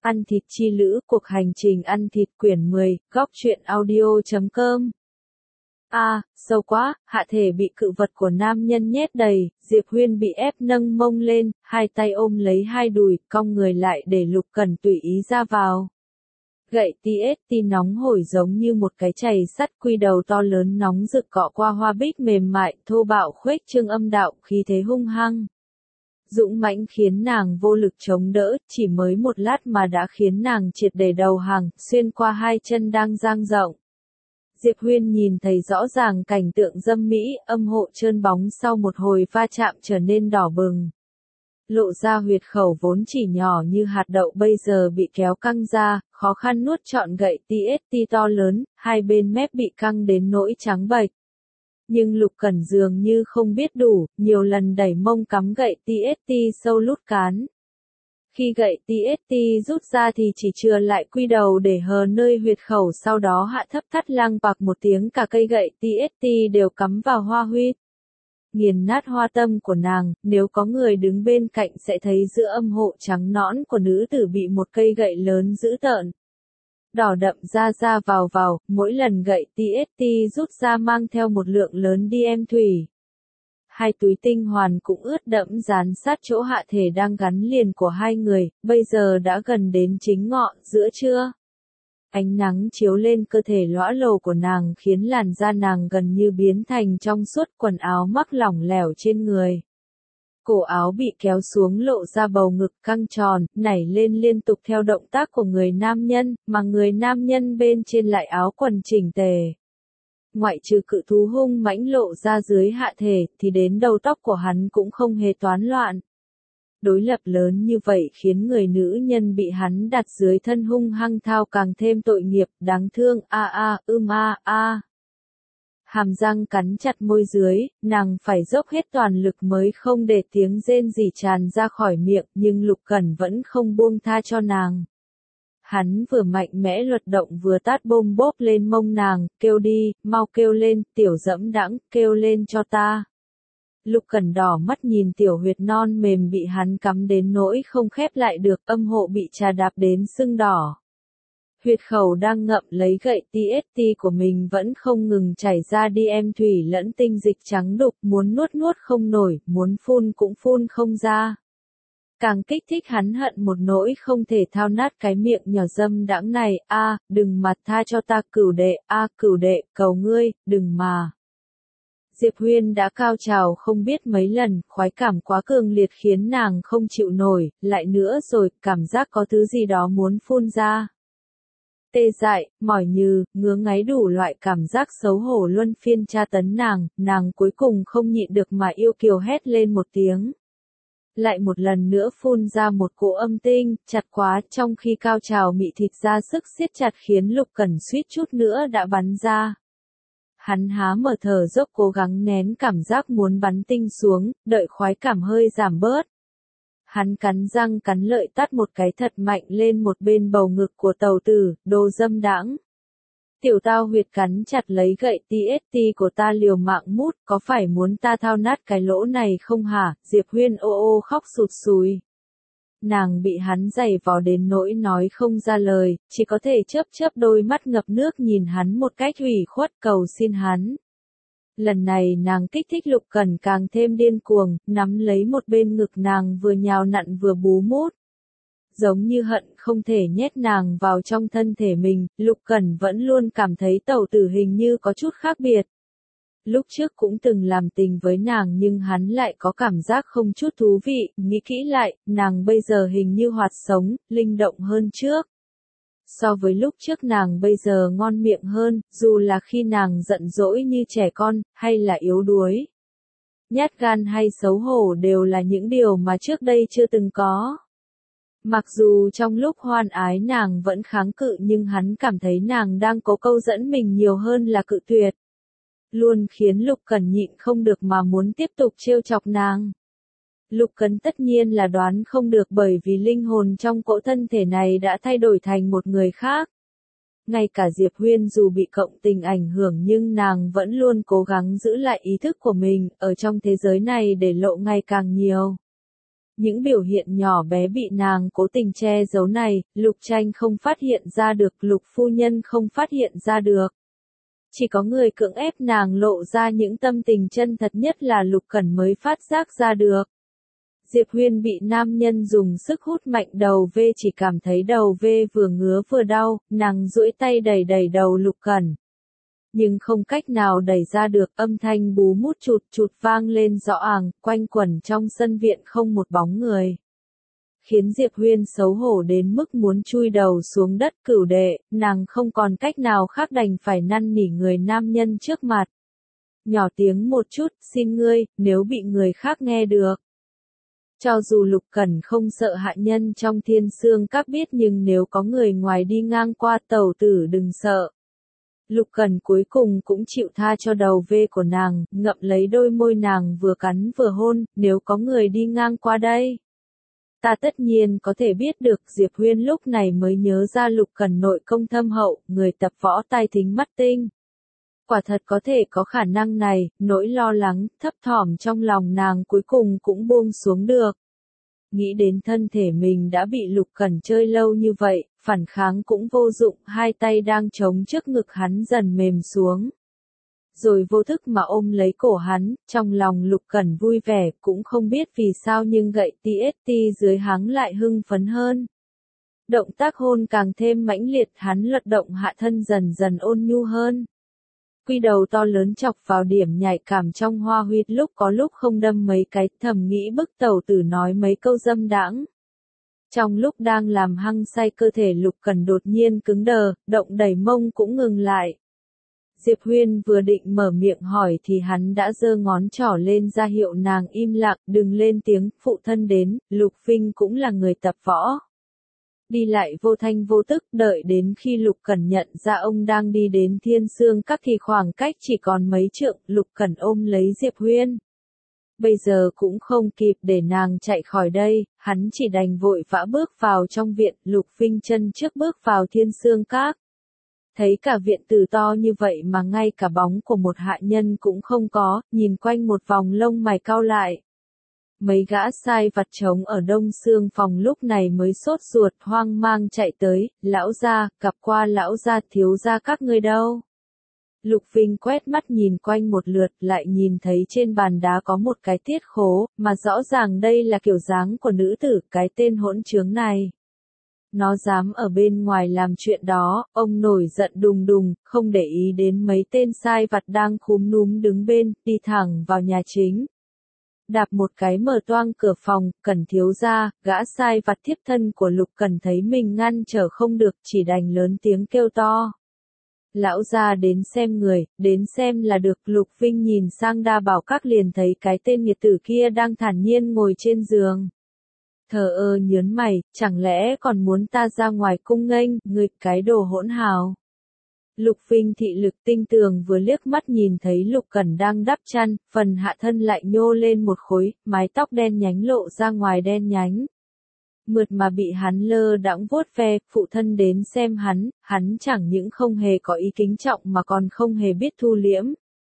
Ăn thịt chi lữ, cuộc hành trình ăn thịt quyển 10, góc truyện audio.com. Sâu quá, hạ thể bị cự vật của nam nhân nhét đầy, Diệp Huyên bị ép nâng mông lên, hai tay ôm lấy hai đùi, cong người lại để Lục Cẩn tùy ý ra vào. Gậy TST nóng hổi giống như một cái chày sắt, quy đầu to lớn nóng rực cọ qua hoa bích mềm mại, thô bạo khuếch trương âm đạo, khí thế hung hăng. Dũng mãnh khiến nàng vô lực chống đỡ, chỉ mới một lát mà đã khiến nàng triệt để đầu hàng, xuyên qua hai chân đang dang rộng. Diệp Huyên nhìn thấy rõ ràng cảnh tượng dâm mỹ, âm hộ trơn bóng sau một hồi va chạm trở nên đỏ bừng. Lộ ra huyệt khẩu vốn chỉ nhỏ như hạt đậu bây giờ bị kéo căng ra, khó khăn nuốt trọn gậy TST to lớn, hai bên mép bị căng đến nỗi trắng bệch. Nhưng Lục Cẩn dường như không biết đủ, nhiều lần đẩy mông cắm gậy TST sâu lút cán. Khi gậy TST rút ra thì chỉ chừa lại quy đầu để hờ nơi huyệt khẩu, sau đó hạ thấp thắt lăng bạc một tiếng, cả cây gậy TST đều cắm vào hoa huyệt. Nghiền nát hoa tâm của nàng, nếu có người đứng bên cạnh sẽ thấy giữa âm hộ trắng nõn của nữ tử bị một cây gậy lớn dữ tợn. Đỏ đậm ra vào, mỗi lần gậy TST rút ra mang theo một lượng lớn DM thủy. Hai túi tinh hoàn cũng ướt đẫm dán sát chỗ hạ thể đang gắn liền của hai người, bây giờ đã gần đến chính ngọ giữa trưa. Ánh nắng chiếu lên cơ thể lõa lồ của nàng khiến làn da nàng gần như biến thành trong suốt, quần áo mắc lỏng lẻo trên người. Cổ áo bị kéo xuống lộ ra bầu ngực căng tròn, nảy lên liên tục theo động tác của người nam nhân, mà người nam nhân bên trên lại áo quần chỉnh tề. Ngoại trừ cự thú hung mãnh lộ ra dưới hạ thể, thì đến đầu tóc của hắn cũng không hề toán loạn. Đối lập lớn như vậy khiến người nữ nhân bị hắn đặt dưới thân hung hăng thao càng thêm tội nghiệp, đáng thương, Hàm răng cắn chặt môi dưới, nàng phải dốc hết toàn lực mới không để tiếng rên rỉ tràn ra khỏi miệng, nhưng Lục Cẩn vẫn không buông tha cho nàng. Hắn vừa mạnh mẽ luật động vừa tát bôm bốp lên mông nàng, kêu đi, mau kêu lên, tiểu dẫm đãng, kêu lên cho ta. Lục Cẩn đỏ mắt nhìn tiểu huyệt non mềm bị hắn cắm đến nỗi không khép lại được, âm hộ bị trà đạp đến sưng đỏ. Huyệt khẩu đang ngậm lấy gậy TST của mình vẫn không ngừng chảy ra DM thủy lẫn tinh dịch trắng đục, muốn nuốt không nổi, muốn phun cũng phun không ra. Càng kích thích hắn hận một nỗi không thể thao nát cái miệng nhỏ dâm đãng này, đừng mà tha cho ta cửu đệ, cầu ngươi, đừng mà. Diệp Huyên đã cao trào không biết mấy lần, khoái cảm quá cường liệt khiến nàng không chịu nổi, lại nữa rồi, cảm giác có thứ gì đó muốn phun ra. Tê dại, mỏi nhừ, ngứa ngáy đủ loại cảm giác xấu hổ luân phiên tra tấn nàng cuối cùng không nhịn được mà yêu kiều hét lên một tiếng. Lại một lần nữa phun ra một cỗ âm tinh, chặt quá, trong khi cao trào mị thịt ra sức siết chặt khiến Lục Cẩn suýt chút nữa đã bắn ra. Hắn há mở thở dốc cố gắng nén cảm giác muốn bắn tinh xuống, đợi khoái cảm hơi giảm bớt. Hắn cắn răng cắn lợi tát một cái thật mạnh lên một bên bầu ngực của tàu tử, đồ dâm đãng. Tiểu tao huyệt cắn chặt lấy gậy TST của ta liều mạng mút, có phải muốn ta thao nát cái lỗ này không hả? Diệp Huyên ô khóc sụt sùi. Nàng bị hắn giày vò đến nỗi nói không ra lời, chỉ có thể chớp đôi mắt ngập nước nhìn hắn một cách ủy khuất cầu xin hắn. Lần này nàng kích thích Lục Cẩn càng thêm điên cuồng, nắm lấy một bên ngực nàng vừa nhào nặn vừa bú mút. Giống như hận không thể nhét nàng vào trong thân thể mình, Lục Cẩn vẫn luôn cảm thấy tẩu tử hình như có chút khác biệt. Lúc trước cũng từng làm tình với nàng nhưng hắn lại có cảm giác không chút thú vị, nghĩ kỹ lại, nàng bây giờ hình như hoạt sống, linh động hơn trước. So với lúc trước nàng bây giờ ngon miệng hơn, dù là khi nàng giận dỗi như trẻ con, hay là yếu đuối. Nhát gan hay xấu hổ đều là những điều mà trước đây chưa từng có. Mặc dù trong lúc hoan ái nàng vẫn kháng cự nhưng hắn cảm thấy nàng đang cố câu dẫn mình nhiều hơn là cự tuyệt. Luôn khiến Lục Cẩn nhịn không được mà muốn tiếp tục trêu chọc nàng. Lục Cẩn tất nhiên là đoán không được bởi vì linh hồn trong cỗ thân thể này đã thay đổi thành một người khác. Ngay cả Diệp Huyên dù bị cộng tình ảnh hưởng nhưng nàng vẫn luôn cố gắng giữ lại ý thức của mình ở trong thế giới này để lộ ngày càng nhiều. Những biểu hiện nhỏ bé bị nàng cố tình che giấu này, Lục Tranh không phát hiện ra được, Lục phu nhân không phát hiện ra được. Chỉ có người cưỡng ép nàng lộ ra những tâm tình chân thật nhất là Lục Cẩn mới phát giác ra được. Diệp Huyên bị nam nhân dùng sức hút mạnh đầu V, chỉ cảm thấy đầu V vừa ngứa vừa đau, nàng duỗi tay đẩy đầu Lục Cẩn. Nhưng không cách nào đẩy ra được, âm thanh bú mút chụt chụt vang lên rõ àng, quanh quẩn trong sân viện không một bóng người. Khiến Diệp Huyên xấu hổ đến mức muốn chui đầu xuống đất. Cửu đệ, nàng không còn cách nào khác đành phải năn nỉ người nam nhân trước mặt. Nhỏ tiếng một chút, xin ngươi, nếu bị người khác nghe được. Cho dù Lục Cẩn không sợ hạ nhân trong Thiên Sương Các biết, nhưng nếu có người ngoài đi ngang qua, tẩu tử đừng sợ. Lục Cẩn cuối cùng cũng chịu tha cho đầu V của nàng, ngậm lấy đôi môi nàng vừa cắn vừa hôn, nếu có người đi ngang qua đây. Ta tất nhiên có thể biết được. Diệp Huyên lúc này mới nhớ ra Lục Cẩn nội công thâm hậu, người tập võ tai thính mắt tinh. Quả thật có thể có khả năng này, nỗi lo lắng, thấp thỏm trong lòng nàng cuối cùng cũng buông xuống được. Nghĩ đến thân thể mình đã bị Lục Cẩn chơi lâu như vậy, phản kháng cũng vô dụng, hai tay đang chống trước ngực hắn dần mềm xuống. Rồi vô thức mà ôm lấy cổ hắn, trong lòng Lục Cẩn vui vẻ, cũng không biết vì sao nhưng gậy TST dưới háng lại hưng phấn hơn. Động tác hôn càng thêm mãnh liệt, hắn lật động hạ thân dần dần ôn nhu hơn. Quy đầu to lớn chọc vào điểm nhạy cảm trong hoa huyệt, lúc có lúc không đâm mấy cái, thầm nghĩ bức tẩu tử nói mấy câu dâm đãng. Trong lúc đang làm hăng say, cơ thể Lục Cẩn đột nhiên cứng đờ, động đẩy mông cũng ngừng lại. Diệp Huyên vừa định mở miệng hỏi thì hắn đã giơ ngón trỏ lên ra hiệu nàng im lặng, đừng lên tiếng. Phụ thân đến, Lục Vinh cũng là người tập võ. Đi lại vô thanh vô tức, đợi đến khi Lục Cẩn nhận ra ông đang đi đến Thiên Sương Các thì khoảng cách chỉ còn mấy trượng. Lục Cẩn ôm lấy Diệp Huyên. Bây giờ cũng không kịp để nàng chạy khỏi đây, hắn chỉ đành vội vã bước vào trong viện. Lục Vinh chân trước bước vào Thiên Sương Các. Thấy cả viện tử to như vậy mà ngay cả bóng của một hạ nhân cũng không có, nhìn quanh một vòng lông mày cau lại. Mấy gã sai vặt trống ở đông xương phòng lúc này mới sốt ruột hoang mang chạy tới, lão gia, gặp qua lão gia, thiếu gia các ngươi đâu. Lục Vinh quét mắt nhìn quanh một lượt, lại nhìn thấy trên bàn đá có một cái tiết khố, mà rõ ràng đây là kiểu dáng của nữ tử, cái tên hỗn trướng này. Nó dám ở bên ngoài làm chuyện đó, ông nổi giận đùng đùng, không để ý đến mấy tên sai vặt đang khúm núm đứng bên, đi thẳng vào nhà chính. Đạp một cái mở toang cửa phòng, Cẩn thiếu gia, gã sai vặt thiếp thân của Lục Cẩn thấy mình ngăn trở không được, chỉ đành lớn tiếng kêu to. Lão gia đến xem người, đến xem là được. Lục Vinh nhìn sang Đa Bảo Các liền thấy cái tên nghiệt tử kia đang thản nhiên ngồi trên giường. Thờ ơ nhớn mày, chẳng lẽ còn muốn ta ra ngoài cung nghênh, ngươi cái đồ hỗn hào. Lục Vinh thị lực tinh tường vừa liếc mắt nhìn thấy Lục Cẩn đang đắp chăn, phần hạ thân lại nhô lên một khối, mái tóc đen nhánh lộ ra ngoài đen nhánh. Mượt mà bị hắn lơ đãng vuốt ve, phụ thân đến xem hắn chẳng những không hề có ý kính trọng mà còn không hề biết thu liễm.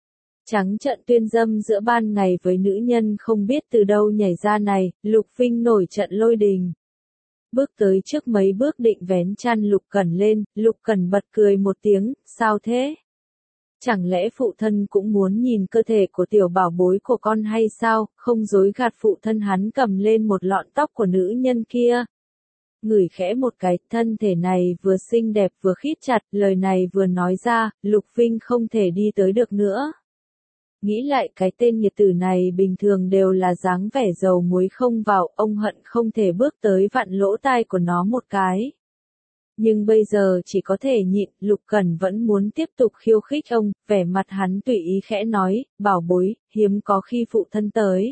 Trắng trợn tuyên dâm giữa ban ngày với nữ nhân không biết từ đâu nhảy ra này, Lục Vinh nổi trận lôi đình. Bước tới trước mấy bước định vén chăn Lục Cẩn lên, Lục Cẩn bật cười một tiếng, sao thế? Chẳng lẽ phụ thân cũng muốn nhìn cơ thể của tiểu bảo bối của con hay sao? Không dối gạt phụ thân, hắn cầm lên một lọn tóc của nữ nhân kia. Ngửi khẽ một cái, thân thể này vừa xinh đẹp vừa khít chặt, lời này vừa nói ra, Lục Vinh không thể đi tới được nữa. Nghĩ lại cái tên nghiệt tử này bình thường đều là dáng vẻ dầu muối không vào, ông hận không thể bước tới vặn lỗ tai của nó một cái. Nhưng bây giờ chỉ có thể nhịn, Lục Cẩn vẫn muốn tiếp tục khiêu khích ông, vẻ mặt hắn tùy ý khẽ nói, bảo bối, hiếm có khi phụ thân tới.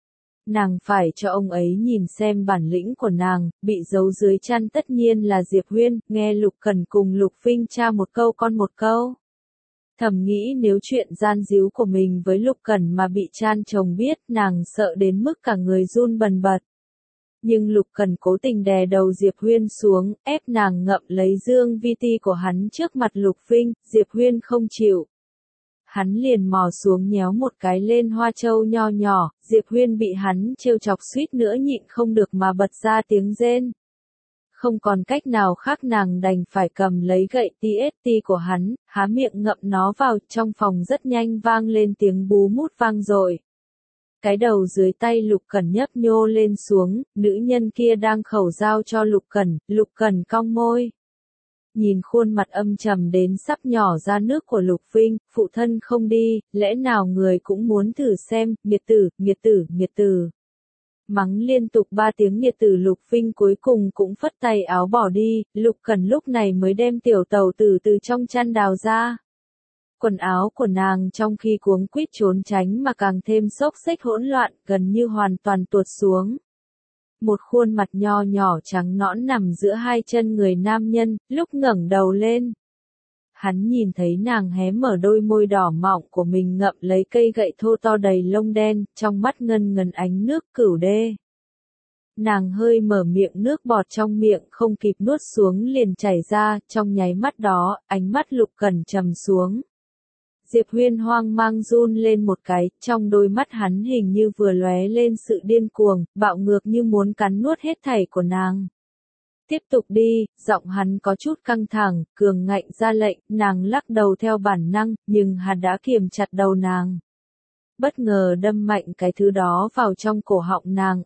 Nàng phải cho ông ấy nhìn xem bản lĩnh của nàng, bị giấu dưới chăn tất nhiên là Diệp Huyên, nghe Lục Cẩn cùng Lục Vinh tra một câu con một câu. Thầm nghĩ nếu chuyện gian díu của mình với Lục Cẩn mà bị Chan chồng biết, nàng sợ đến mức cả người run bần bật. Nhưng Lục Cẩn cố tình đè đầu Diệp Huyên xuống, ép nàng ngậm lấy dương vi ti của hắn trước mặt Lục Vinh, Diệp Huyên không chịu. hắn liền mò xuống nhéo một cái lên hoa châu nho nhỏ, Diệp Huyên bị hắn trêu chọc suýt nữa nhịn không được mà bật ra tiếng rên. Không còn cách nào khác nàng đành phải cầm lấy gậy TST của hắn, há miệng ngậm nó vào, trong phòng rất nhanh vang lên tiếng bú mút vang dội. Cái đầu dưới tay Lục Cẩn nhấp nhô lên xuống, nữ nhân kia đang khẩu giao cho Lục Cẩn cong môi. Nhìn khuôn mặt âm trầm đến sắp nhỏ ra nước của Lục Vinh, phụ thân không đi, lẽ nào người cũng muốn thử xem, nghiệt tử. Mắng liên tục 3 tiếng nghiệt tử, Lục Vinh cuối cùng cũng phất tay áo bỏ đi, Lục Cẩn lúc này mới đem tiểu tàu tử từ trong chăn đào ra. Quần áo của nàng trong khi cuống quýt trốn tránh mà càng thêm xốc xếch hỗn loạn, gần như hoàn toàn tuột xuống. Một khuôn mặt nho nhỏ trắng nõn nằm giữa hai chân người nam nhân, lúc ngẩng đầu lên. Hắn nhìn thấy nàng hé mở đôi môi đỏ mọng của mình ngậm lấy cây gậy thô to đầy lông đen, trong mắt ngân ngấn ánh nước cửu đê. Nàng hơi mở miệng, nước bọt trong miệng không kịp nuốt xuống liền chảy ra, trong nháy mắt đó, ánh mắt Lục Cẩn trầm xuống. Diệp Huyên hoang mang run lên một cái, trong đôi mắt hắn hình như vừa lóe lên sự điên cuồng, bạo ngược như muốn cắn nuốt hết thảy của nàng. Tiếp tục đi, giọng hắn có chút căng thẳng, cường ngạnh ra lệnh, nàng lắc đầu theo bản năng, nhưng hắn đã kiềm chặt đầu nàng. Bất ngờ đâm mạnh cái thứ đó vào trong cổ họng nàng,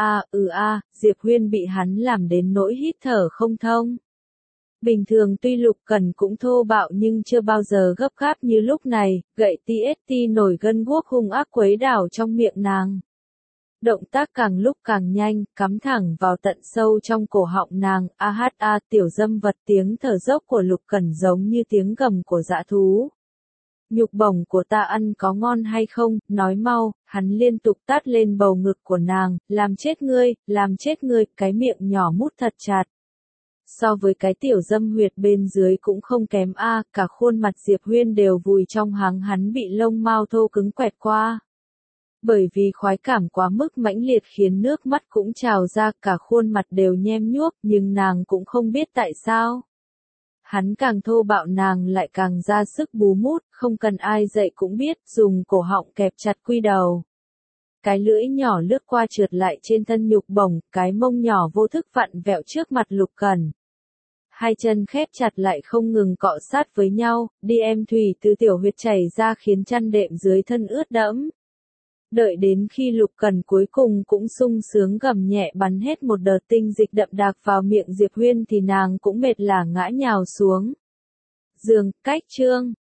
Diệp Huyên bị hắn làm đến nỗi hít thở không thông. Bình thường tuy Lục Cẩn cũng thô bạo nhưng chưa bao giờ gấp gáp như lúc này, gậy TST nổi gân guốc hung ác quấy đảo trong miệng nàng. Động tác càng lúc càng nhanh, cắm thẳng vào tận sâu trong cổ họng nàng, tiểu dâm vật, tiếng thở dốc của Lục Cẩn giống như tiếng gầm của dã thú. Nhục bổng của ta ăn có ngon hay không, nói mau, hắn liên tục tát lên bầu ngực của nàng, làm chết ngươi, cái miệng nhỏ mút thật chặt. So với cái tiểu dâm huyệt bên dưới cũng không kém cả khuôn mặt Diệp Huyên đều vùi trong háng hắn bị lông mao thô cứng quẹt qua. Bởi vì khoái cảm quá mức mãnh liệt khiến nước mắt cũng trào ra, cả khuôn mặt đều nhem nhuốc, nhưng nàng cũng không biết tại sao. Hắn càng thô bạo nàng lại càng ra sức bú mút, không cần ai dạy cũng biết, dùng cổ họng kẹp chặt quy đầu. Cái lưỡi nhỏ lướt qua trượt lại trên thân nhục bổng, cái mông nhỏ vô thức vặn vẹo trước mặt Lục Cẩn. Hai chân khép chặt lại không ngừng cọ sát với nhau, đi em thủy từ tiểu huyệt chảy ra khiến chăn đệm dưới thân ướt đẫm. Đợi đến khi Lục Cẩn cuối cùng cũng sung sướng gầm nhẹ bắn hết một đợt tinh dịch đậm đặc vào miệng Diệp Huyên thì nàng cũng mệt lả ngã nhào xuống giường. Cách chương